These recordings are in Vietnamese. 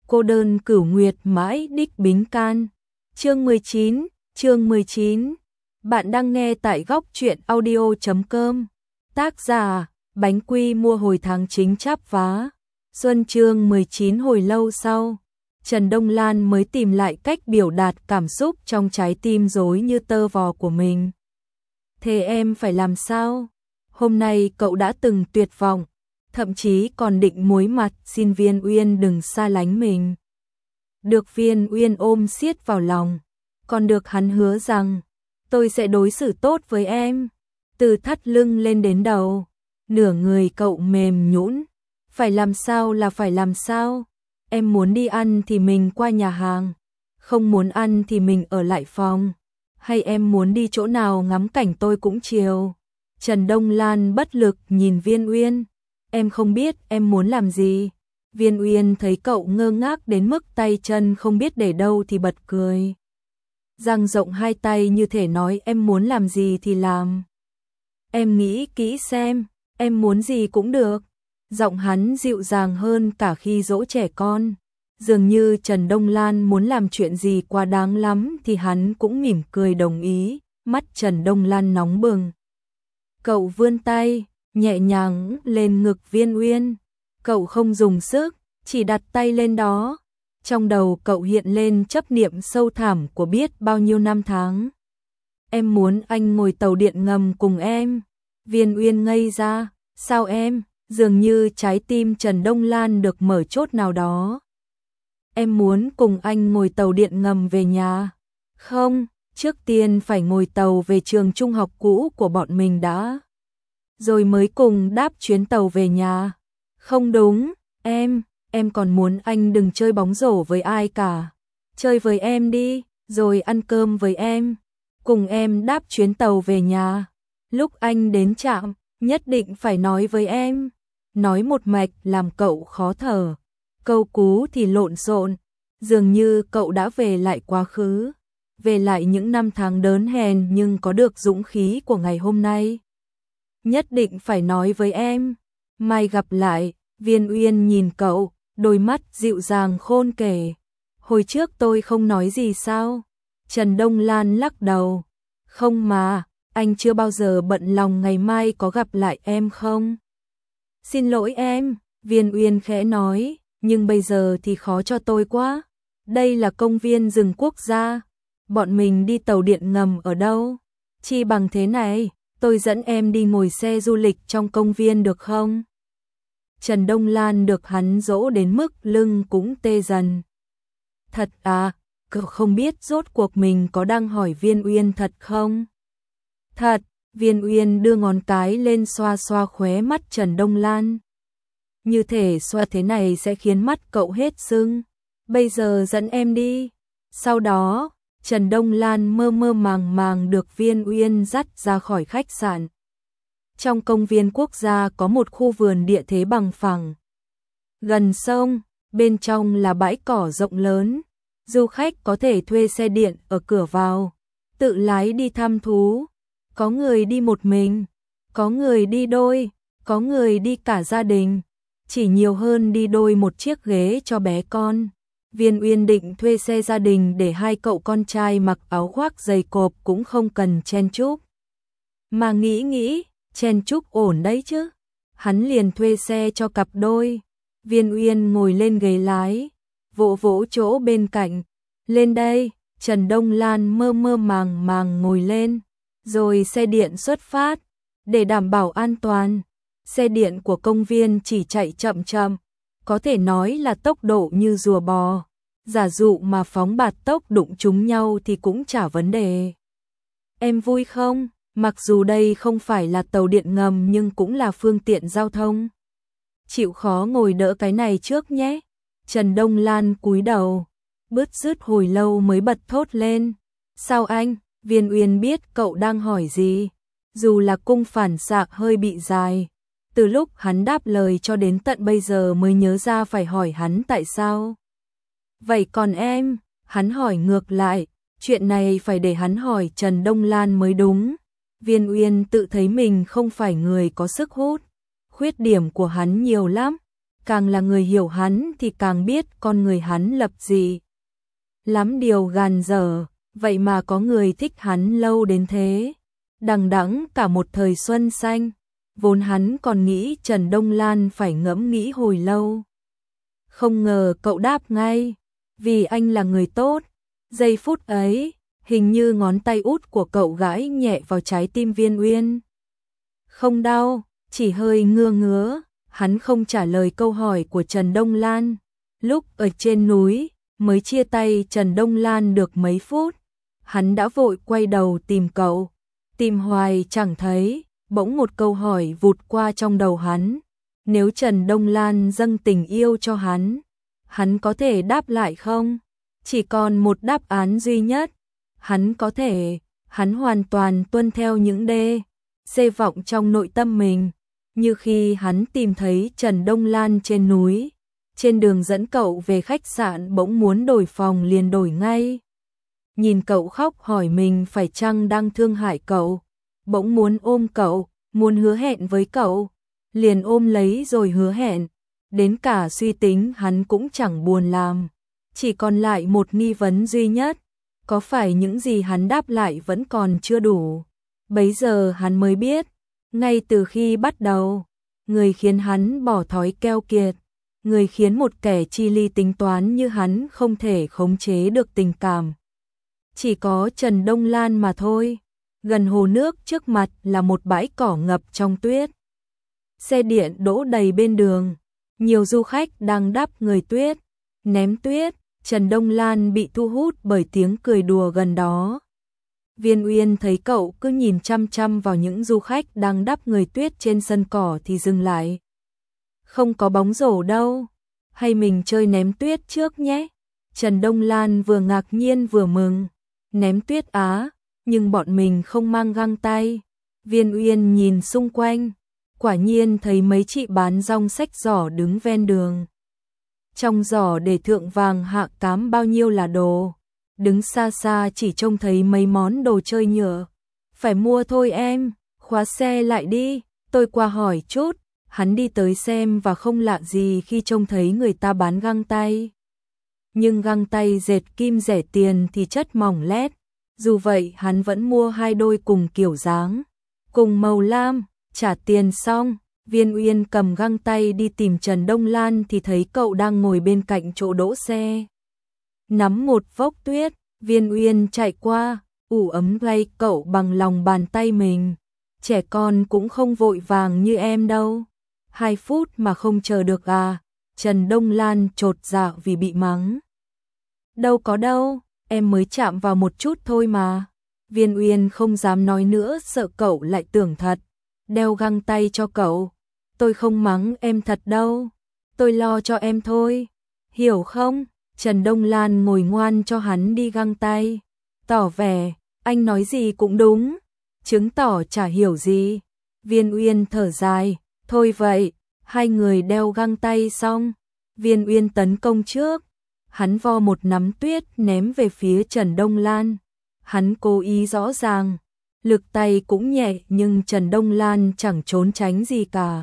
cô đơn cửu nguyệt mãi đích bính can. Chương 19. Bạn đang nghe tại góc truyện audio.com. Tác giả Bánh Quy mua hồi tháng chính chắp vá. Xuân chương 19 hồi lâu sau, Trần Đông Lan mới tìm lại cách biểu đạt cảm xúc trong trái tim rối như tơ vò của mình. Thế em phải làm sao? Hôm nay cậu đã từng tuyệt vọng, thậm chí còn định muối mặt xin Viên Uyên đừng xa lánh mình. Được Viên Uyên ôm siết vào lòng, còn được hắn hứa rằng tôi sẽ đối xử tốt với em. Từ thắt lưng lên đến đầu, nửa người cậu mềm nhũn. Phải làm sao là phải làm sao? Em muốn đi ăn thì mình qua nhà hàng, không muốn ăn thì mình ở lại phòng. Hay em muốn đi chỗ nào ngắm cảnh tôi cũng chiều. Trần Đông Lan bất lực nhìn Viên Uyên. Em không biết em muốn làm gì. Viên Uyên thấy cậu ngơ ngác đến mức tay chân không biết để đâu thì bật cười. Dang rộng hai tay như thể nói em muốn làm gì thì làm. Em nghĩ kỹ xem, em muốn gì cũng được. Giọng hắn dịu dàng hơn cả khi dỗ trẻ con. Dường như Trần Đông Lan muốn làm chuyện gì quá đáng lắm thì hắn cũng mỉm cười đồng ý. Mắt Trần Đông Lan nóng bừng. Cậu vươn tay, nhẹ nhàng lên ngực Viên Uyên. Cậu không dùng sức, chỉ đặt tay lên đó. Trong đầu cậu hiện lên chấp niệm sâu thẳm của biết bao nhiêu năm tháng. Em muốn anh ngồi tàu điện ngầm cùng em. Viên Uyên ngây ra. Sao em? Dường như trái tim Trần Đông Lan được mở chốt nào đó. Em muốn cùng anh ngồi tàu điện ngầm về nhà. Không, trước tiên phải ngồi tàu về trường trung học cũ của bọn mình đã. Rồi mới cùng đáp chuyến tàu về nhà. Không đúng, em còn muốn anh đừng chơi bóng rổ với ai cả. Chơi với em đi, rồi ăn cơm với em. Cùng em đáp chuyến tàu về nhà. Lúc anh đến trạm, nhất định phải nói với em. Nói một mạch làm cậu khó thở. Câu cú thì lộn xộn. Dường như cậu đã về lại quá khứ. Về lại những năm tháng đớn hèn nhưng có được dũng khí của ngày hôm nay. Nhất định phải nói với em. Mai gặp lại. Viên Uyên nhìn cậu, đôi mắt dịu dàng khôn kể. Hồi trước tôi không nói gì sao? Trần Đông Lan lắc đầu. Không mà, anh chưa bao giờ bận lòng ngày mai có gặp lại em không? Xin lỗi em, Viên Uyên khẽ nói, nhưng bây giờ thì khó cho tôi quá. Đây là công viên rừng quốc gia. Bọn mình đi tàu điện ngầm ở đâu? Chi bằng thế này, tôi dẫn em đi ngồi xe du lịch trong công viên được không? Trần Đông Lan được hắn dỗ đến mức lưng cũng tê dần. Thật à, cậu không biết rốt cuộc mình có đang hỏi Viên Uyên thật không? Thật, Viên Uyên đưa ngón cái lên xoa xoa khóe mắt Trần Đông Lan. Như thể xoa thế này sẽ khiến mắt cậu hết sưng. Bây giờ dẫn em đi. Sau đó, Trần Đông Lan mơ mơ màng màng được Viên Uyên dắt ra khỏi khách sạn. Trong công viên quốc gia có một khu vườn địa thế bằng phẳng. Gần sông, bên trong là bãi cỏ rộng lớn. Du khách có thể thuê xe điện ở cửa vào, tự lái đi thăm thú. Có người đi một mình, có người đi đôi, có người đi cả gia đình. Chỉ nhiều hơn đi đôi một chiếc ghế cho bé con. Viên Uyên định thuê xe gia đình để hai cậu con trai mặc áo khoác dày cộp cũng không cần chen chúc. Mà nghĩ, chen chúc ổn đấy chứ. Hắn liền thuê xe cho cặp đôi. Viên Uyên ngồi lên ghế lái, vỗ vỗ chỗ bên cạnh. Lên đây, Trần Đông Lan mơ mơ màng màng ngồi lên. Rồi xe điện xuất phát. Để đảm bảo an toàn, xe điện của công viên chỉ chạy chậm chậm. Có thể nói là tốc độ như rùa bò. Giả dụ mà phóng bạt tốc đụng trúng nhau thì cũng chả vấn đề. Em vui không? Mặc dù đây không phải là tàu điện ngầm nhưng cũng là phương tiện giao thông. Chịu khó ngồi đỡ cái này trước nhé. Trần Đông Lan cúi đầu, bứt rứt hồi lâu mới bật thốt lên. Sao anh? Viên Uyên biết cậu đang hỏi gì. Dù là cung phản xạ hơi bị dài. Từ lúc hắn đáp lời cho đến tận bây giờ mới nhớ ra phải hỏi hắn tại sao. Vậy còn em? Hắn hỏi ngược lại. Chuyện này phải để hắn hỏi Trần Đông Lan mới đúng. Viên Uyên tự thấy mình không phải người có sức hút. Khuyết điểm của hắn nhiều lắm. càng là người hiểu hắn thì càng biết con người hắn lập dị. Lắm điều gàn dở, vậy mà có người thích hắn lâu đến thế. Đằng đẵng cả một thời xuân xanh, vốn hắn còn nghĩ Trần Đông Lan phải ngẫm nghĩ hồi lâu. Không ngờ cậu đáp ngay, vì anh là người tốt. Giây phút ấy, hình như ngón tay út của cậu gãi nhẹ vào trái tim Viên Uyên. Không đau, chỉ hơi ngứa ngứa. Hắn không trả lời câu hỏi của Trần Đông Lan. Lúc ở trên núi, mới chia tay Trần Đông Lan được mấy phút, hắn đã vội quay đầu tìm cậu. Tìm hoài chẳng thấy, bỗng một câu hỏi vụt qua trong đầu hắn. Nếu Trần Đông Lan dâng tình yêu cho hắn có thể đáp lại không? Chỉ còn một đáp án duy nhất. Hắn có thể, hắn hoàn toàn tuân theo những xê vọng trong nội tâm mình. Như khi hắn tìm thấy Trần Đông Lan trên núi, trên đường dẫn cậu về khách sạn bỗng muốn đổi phòng liền đổi ngay. Nhìn cậu khóc hỏi mình phải chăng đang thương hại cậu, bỗng muốn ôm cậu, muốn hứa hẹn với cậu, liền ôm lấy rồi hứa hẹn. Đến cả suy tính hắn cũng chẳng buồn làm. Chỉ còn lại một nghi vấn duy nhất, có phải những gì hắn đáp lại vẫn còn chưa đủ? Bấy giờ hắn mới biết, ngay từ khi bắt đầu, người khiến hắn bỏ thói keo kiệt, người khiến một kẻ chi ly tính toán như hắn không thể khống chế được tình cảm. Chỉ có Trần Đông Lan mà thôi. Gần hồ nước trước mặt là một bãi cỏ ngập trong tuyết. Xe điện đỗ đầy bên đường, nhiều du khách đang đắp người tuyết, ném tuyết. Trần Đông Lan bị thu hút bởi tiếng cười đùa gần đó. Viên Uyên thấy cậu cứ nhìn chăm chăm vào những du khách đang đắp người tuyết trên sân cỏ thì dừng lại. Không có bóng rổ đâu, hay mình chơi ném tuyết trước nhé? Trần Đông Lan vừa ngạc nhiên vừa mừng. Ném tuyết á, nhưng bọn mình không mang găng tay. Viên Uyên nhìn xung quanh, quả nhiên thấy mấy chị bán rong xách giỏ đứng ven đường. Trong giỏ để thượng vàng hạ cám bao nhiêu là đồ. Đứng xa xa chỉ trông thấy mấy món đồ chơi nhựa. Phải mua thôi em, khóa xe lại đi, tôi qua hỏi chút. Hắn đi tới xem và không lạ gì khi trông thấy người ta bán găng tay. Nhưng găng tay dệt kim rẻ tiền thì chất mỏng lét. Dù vậy hắn vẫn mua 2 đôi cùng kiểu dáng, cùng màu lam. Trả tiền xong, Viên Uyên cầm găng tay đi tìm Trần Đông Lan thì thấy cậu đang ngồi bên cạnh chỗ đỗ xe. Nắm một vốc tuyết, Viên Uyên chạy qua, ủ ấm lay cậu bằng lòng bàn tay mình. Trẻ con cũng không vội vàng như em đâu. 2 phút mà không chờ được à? Trần Đông Lan chột dạ vì bị mắng. Đâu có đâu, em mới chạm vào một chút thôi mà. Viên Uyên không dám nói nữa sợ cậu lại tưởng thật. Đeo găng tay cho cậu. Tôi không mắng em thật đâu. Tôi lo cho em thôi. Hiểu không? Trần Đông Lan ngồi ngoan cho hắn đi găng tay. Tỏ vẻ, anh nói gì cũng đúng. Chứng tỏ chả hiểu gì. Viên Uyên thở dài. Thôi vậy, 2 người đeo găng tay xong. Viên Uyên tấn công trước. Hắn vo một nắm tuyết ném về phía Trần Đông Lan. Hắn cố ý rõ ràng. Lực tay cũng nhẹ nhưng Trần Đông Lan chẳng trốn tránh gì cả.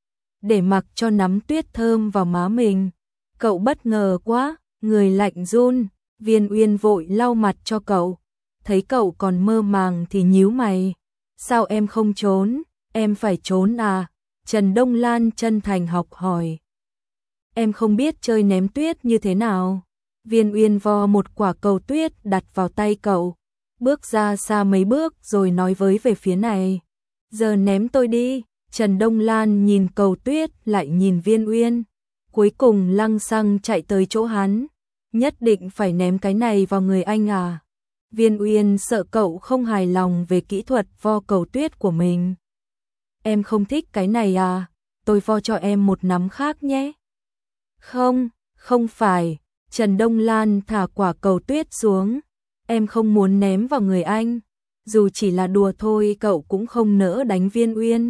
Để mặc cho nắm tuyết thơm vào má mình. Cậu bất ngờ quá, người lạnh run. Viên Uyên vội lau mặt cho cậu. Thấy cậu còn mơ màng thì nhíu mày. Sao em không trốn? Em phải trốn à? Trần Đông Lan chân thành học hỏi. Em không biết chơi ném tuyết như thế nào. Viên Uyên vo một quả cầu tuyết đặt vào tay cậu. Bước ra xa mấy bước rồi nói với về phía này. Giờ ném tôi đi. Trần Đông Lan nhìn cầu tuyết lại nhìn Viên Uyên. Cuối cùng lăng xăng chạy tới chỗ hắn. Nhất định phải ném cái này vào người anh à? Viên Uyên sợ cậu không hài lòng về kỹ thuật vo cầu tuyết của mình. Em không thích cái này à? Tôi vo cho em một nắm khác nhé. Không, không phải. Trần Đông Lan thả quả cầu tuyết xuống. Em không muốn ném vào người anh. Dù chỉ là đùa thôi cậu cũng không nỡ đánh Viên Uyên.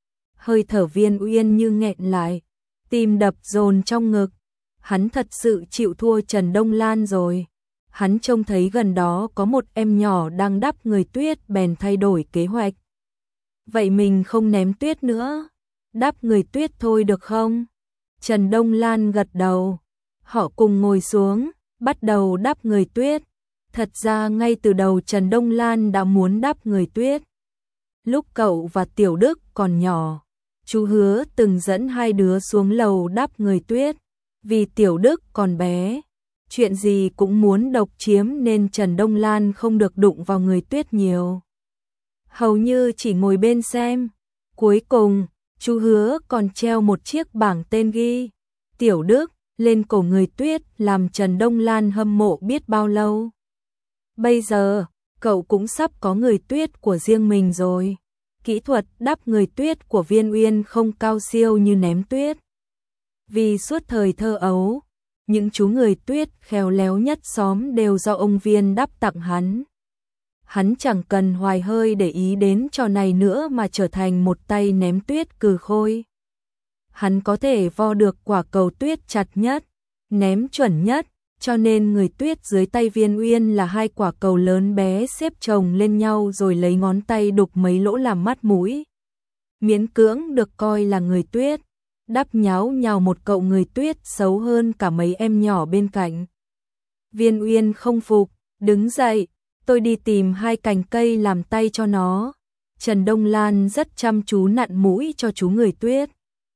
Hơi thở Viên Uyên như nghẹn lại. Tim đập dồn trong ngực. Hắn thật sự chịu thua Trần Đông Lan rồi. Hắn trông thấy gần đó có một em nhỏ đang đắp người tuyết bèn thay đổi kế hoạch. Vậy mình không ném tuyết nữa. Đắp người tuyết thôi được không? Trần Đông Lan gật đầu. Họ cùng ngồi xuống, bắt đầu đắp người Tuyết. Thật ra ngay từ đầu Trần Đông Lan đã muốn đắp người Tuyết. Lúc cậu và Tiểu Đức còn nhỏ, chú Hứa từng dẫn hai đứa xuống lầu đắp người Tuyết. Vì Tiểu Đức còn bé, chuyện gì cũng muốn độc chiếm nên Trần Đông Lan không được đụng vào người Tuyết nhiều. Hầu như chỉ ngồi bên xem. Cuối cùng, chú Hứa còn treo một chiếc bảng tên ghi Tiểu Đức lên cổ người Tuyết, làm Trần Đông Lan hâm mộ biết bao lâu. Bây giờ, cậu cũng sắp có người Tuyết của riêng mình rồi. Kỹ thuật đắp người Tuyết của Viên Uyên không cao siêu như ném tuyết. Vì suốt thời thơ ấu, những chú người Tuyết khéo léo nhất xóm đều do ông Viên đắp tặng hắn. Hắn chẳng cần hoài hơi để ý đến trò này nữa mà trở thành một tay ném tuyết cừ khôi. Hắn có thể vo được quả cầu tuyết chặt nhất, ném chuẩn nhất, cho nên người Tuyết dưới tay Viên Uyên là hai quả cầu lớn bé xếp chồng lên nhau rồi lấy ngón tay đục mấy lỗ làm mắt mũi. Miễn cưỡng được coi là người Tuyết, đắp nháo nhào một cậu người Tuyết xấu hơn cả mấy em nhỏ bên cạnh. Viên Uyên không phục, đứng dậy, tôi đi tìm hai cành cây làm tay cho nó. Trần Đông Lan rất chăm chú nặn mũi cho chú người Tuyết.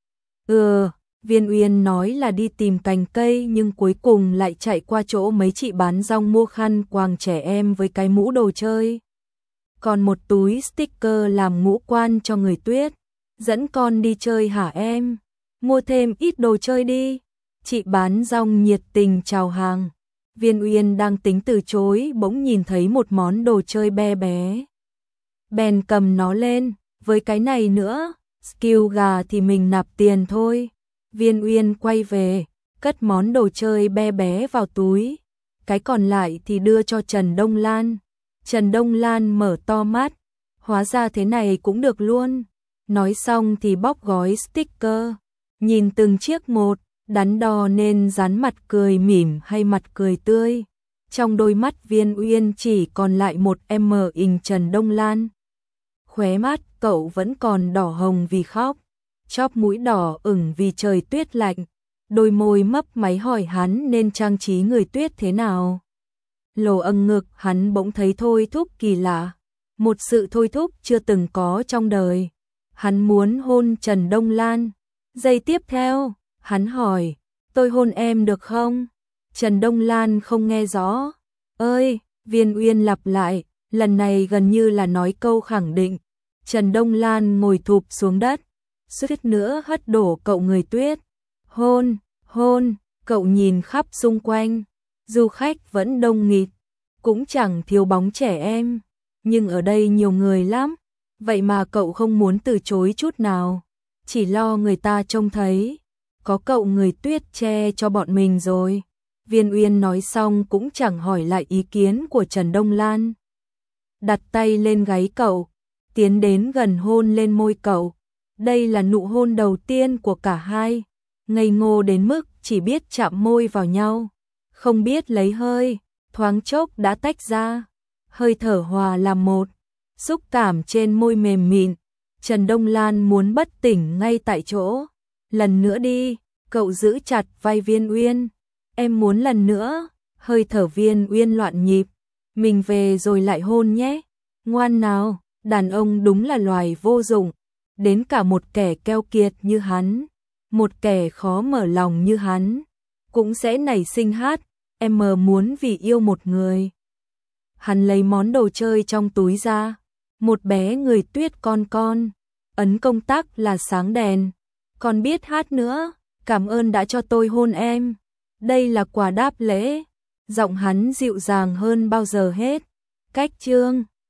Viên Uyên nói là đi tìm cành cây nhưng cuối cùng lại chạy qua chỗ mấy chị bán rong mua khăn quàng trẻ em với cái mũ đồ chơi. Còn một túi sticker làm ngũ quan cho người Tuyết. Dẫn con đi chơi hả em? Mua thêm ít đồ chơi đi. Chị bán rong nhiệt tình chào hàng. Viên Uyên đang tính từ chối bỗng nhìn thấy một món đồ chơi bé bé. Bèn cầm nó lên, với cái này nữa, skill gà thì mình nạp tiền thôi. Viên Uyên quay về, cất món đồ chơi bé bé vào túi. Cái còn lại thì đưa cho Trần Đông Lan. Trần Đông Lan mở to mắt, hóa ra thế này cũng được luôn. Nói xong thì bóc gói sticker, nhìn từng chiếc một, đắn đo nên dán mặt cười mỉm hay mặt cười tươi. Trong đôi mắt Viên Uyên chỉ còn lại một hình Trần Đông Lan. Khóe mắt cậu vẫn còn đỏ hồng vì khóc, chóp mũi đỏ ửng vì trời tuyết lạnh. Đôi môi mấp máy hỏi hắn nên trang trí người Tuyết thế nào. Lồ âng ngực hắn bỗng thấy thôi thúc kỳ lạ, một sự thôi thúc chưa từng có trong đời. Hắn muốn hôn Trần Đông Lan. Giây tiếp theo, hắn hỏi, tôi hôn em được không? Trần Đông Lan không nghe rõ. Ơi, Viên Uyên lặp lại, lần này gần như là nói câu khẳng định. Trần Đông Lan ngồi thụp xuống đất, suýt nữa hất đổ cậu người Tuyết. Hôn, hôn, cậu nhìn khắp xung quanh, du khách vẫn đông nghịt, cũng chẳng thiếu bóng trẻ em, nhưng ở đây nhiều người lắm, vậy mà cậu không muốn từ chối chút nào, chỉ lo người ta trông thấy. Có cậu người Tuyết che cho bọn mình rồi. Viên Uyên nói xong cũng chẳng hỏi lại ý kiến của Trần Đông Lan. Đặt tay lên gáy cậu, tiến đến gần hôn lên môi cậu. Đây là nụ hôn đầu tiên của cả hai, ngây ngô đến mức chỉ biết chạm môi vào nhau, không biết lấy hơi, thoáng chốc đã tách ra, hơi thở hòa làm một, xúc cảm trên môi mềm mịn. Trần Đông Lan muốn bất tỉnh ngay tại chỗ. Lần nữa đi, cậu giữ chặt vai Viên Uyên. Em muốn lần nữa. Hơi thở Viên Uyên loạn nhịp. Mình về rồi lại hôn nhé. Ngoan nào, đàn ông đúng là loài vô dụng. Đến cả một kẻ keo kiệt như hắn, một kẻ khó mở lòng như hắn, cũng sẽ nảy sinh hát, em muốn vì yêu một người. Hắn lấy món đồ chơi trong túi ra, một bé người Tuyết con, ấn công tắc là sáng đèn. Còn biết hát nữa, cảm ơn đã cho tôi hôn em. Đây là quà đáp lễ. Giọng hắn dịu dàng hơn bao giờ hết. Cách chương